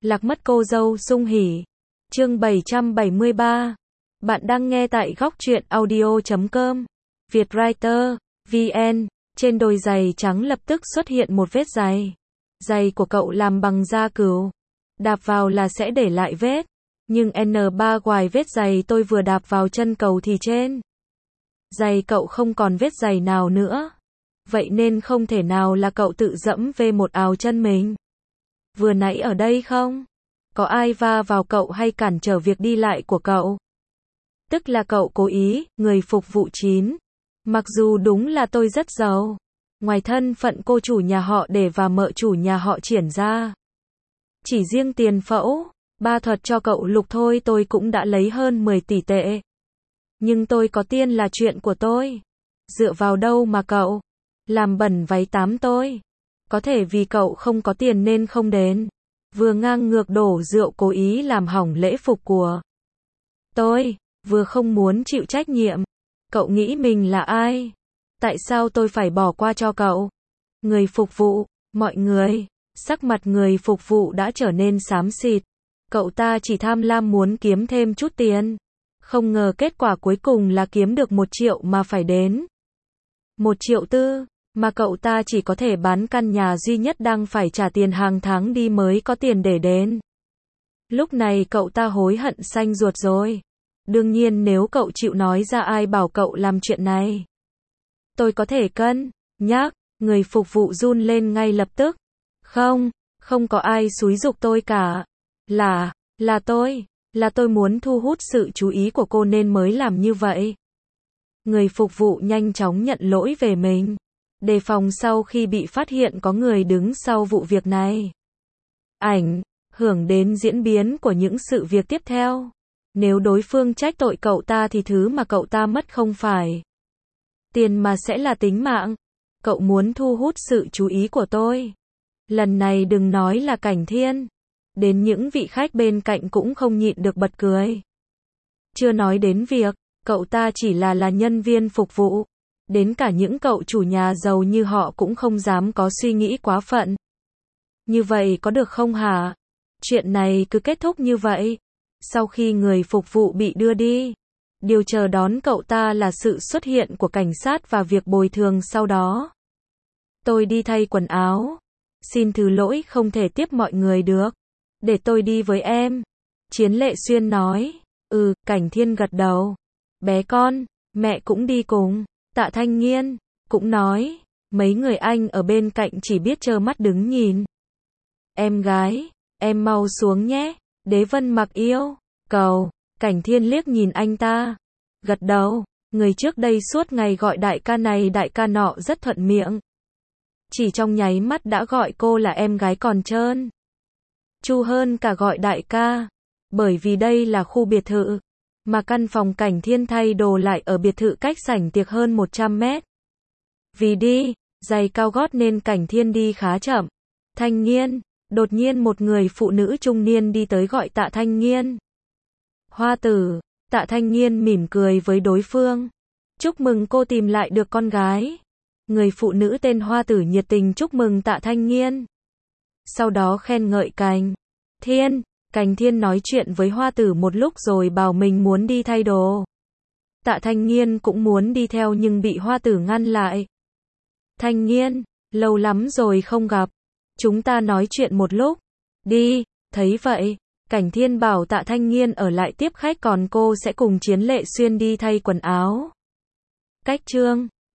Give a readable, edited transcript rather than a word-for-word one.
Lạc mất cô dâu sung hỉ. Chương 773. Bạn đang nghe tại góc truyện audio.com. Vietwriter, VN. Trên đôi giày trắng lập tức xuất hiện một vết giày. Giày của cậu làm bằng da cừu. Đạp vào là sẽ để lại vết. Nhưng N3 ngoài vết giày tôi vừa đạp vào chân cầu thì trên giày cậu không còn vết giày nào nữa. Vậy nên không thể nào là cậu tự dẫm về một ào chân mình. Vừa nãy ở đây không? Có ai va vào cậu hay cản trở việc đi lại của cậu? Tức là cậu cố ý, người phục vụ 9. Mặc dù đúng là tôi rất giàu. Ngoài thân phận cô chủ nhà họ Để và mợ chủ nhà họ Triển ra. Chỉ riêng tiền phẫu, ba thuật cho cậu Lục thôi tôi cũng đã lấy hơn 10 tỷ tệ. Nhưng tôi có tiền là chuyện của tôi. Dựa vào đâu mà cậu làm bẩn váy tám tôi? Có thể vì cậu không có tiền nên không đến. Vừa ngang ngược đổ rượu cố ý làm hỏng lễ phục của tôi, vừa không muốn chịu trách nhiệm. Cậu nghĩ mình là ai? Tại sao tôi phải bỏ qua cho cậu? Người phục vụ, mọi người, sắc mặt người phục vụ đã trở nên xám xịt. Cậu ta chỉ tham lam muốn kiếm thêm chút tiền. Không ngờ kết quả cuối cùng là kiếm được 1 triệu mà phải đến 1,4 triệu, mà cậu ta chỉ có thể bán căn nhà duy nhất đang phải trả tiền hàng tháng đi mới có tiền để đến. Lúc này cậu ta hối hận xanh ruột rồi. Đương nhiên nếu cậu chịu nói ra ai bảo cậu làm chuyện này. Tôi có thể cân nhắc. Người phục vụ run lên ngay lập tức. Không có ai xúi giục tôi cả. Là tôi muốn thu hút sự chú ý của cô nên mới làm như vậy. Người phục vụ nhanh chóng nhận lỗi về mình. Đề phòng sau khi bị phát hiện có người đứng sau vụ việc này. Ảnh hưởng đến diễn biến của những sự việc tiếp theo. Nếu đối phương trách tội cậu ta thì thứ mà cậu ta mất không phải tiền mà sẽ là tính mạng. Cậu muốn thu hút sự chú ý của tôi. Lần này đừng nói là Cảnh Thiên. Đến những vị khách bên cạnh cũng không nhịn được bật cười. Chưa nói đến việc, cậu ta chỉ là nhân viên phục vụ. Đến cả những cậu chủ nhà giàu như họ cũng không dám có suy nghĩ quá phận. Như vậy có được không hả? Chuyện này cứ kết thúc như vậy. Sau khi người phục vụ bị đưa đi, điều chờ đón cậu ta là sự xuất hiện của cảnh sát và việc bồi thường sau đó. Tôi đi thay quần áo. Xin thứ lỗi không thể tiếp mọi người được. Để tôi đi với em. Chiến Lệ Xuyên nói. Cảnh Thiên gật đầu. Bé con, mẹ cũng đi cùng. Tạ Thanh Nghiên cũng nói. Mấy người anh ở bên cạnh chỉ biết trơ mắt đứng nhìn. Em gái, em mau xuống nhé. Đế Vân Mặc yêu cầu. Cảnh Thiên liếc nhìn anh ta. Gật đầu. Người trước đây suốt ngày gọi đại ca này đại ca nọ rất thuận miệng. Chỉ trong nháy mắt đã gọi cô là em gái còn trơn tru hơn cả gọi đại ca. Bởi vì đây là khu biệt thự, mà căn phòng Cảnh Thiên thay đồ lại ở biệt thự cách sảnh tiệc hơn 100 mét. Vì đi giày cao gót nên Cảnh Thiên đi khá chậm. Thanh Nghiên, đột nhiên một người phụ nữ trung niên đi tới gọi Tạ Thanh Nghiên. Hoa tử. Tạ Thanh Nghiên mỉm cười với đối phương. Chúc mừng cô tìm lại được con gái. Người phụ nữ tên Hoa tử nhiệt tình chúc mừng Tạ Thanh Nghiên. Sau đó khen ngợi Cảnh Thiên. Cảnh Thiên nói chuyện với Hoa tử một lúc rồi bảo mình muốn đi thay đồ. Tạ Thanh Nghiên cũng muốn đi theo nhưng bị Hoa tử ngăn lại. Thanh Nghiên, lâu lắm rồi không gặp. Chúng ta nói chuyện một lúc. Đi. Thấy vậy, Cảnh Thiên bảo Tạ Thanh Nghiên ở lại tiếp khách còn cô sẽ cùng Chiến Lệ Xuyên đi thay quần áo. Cách chương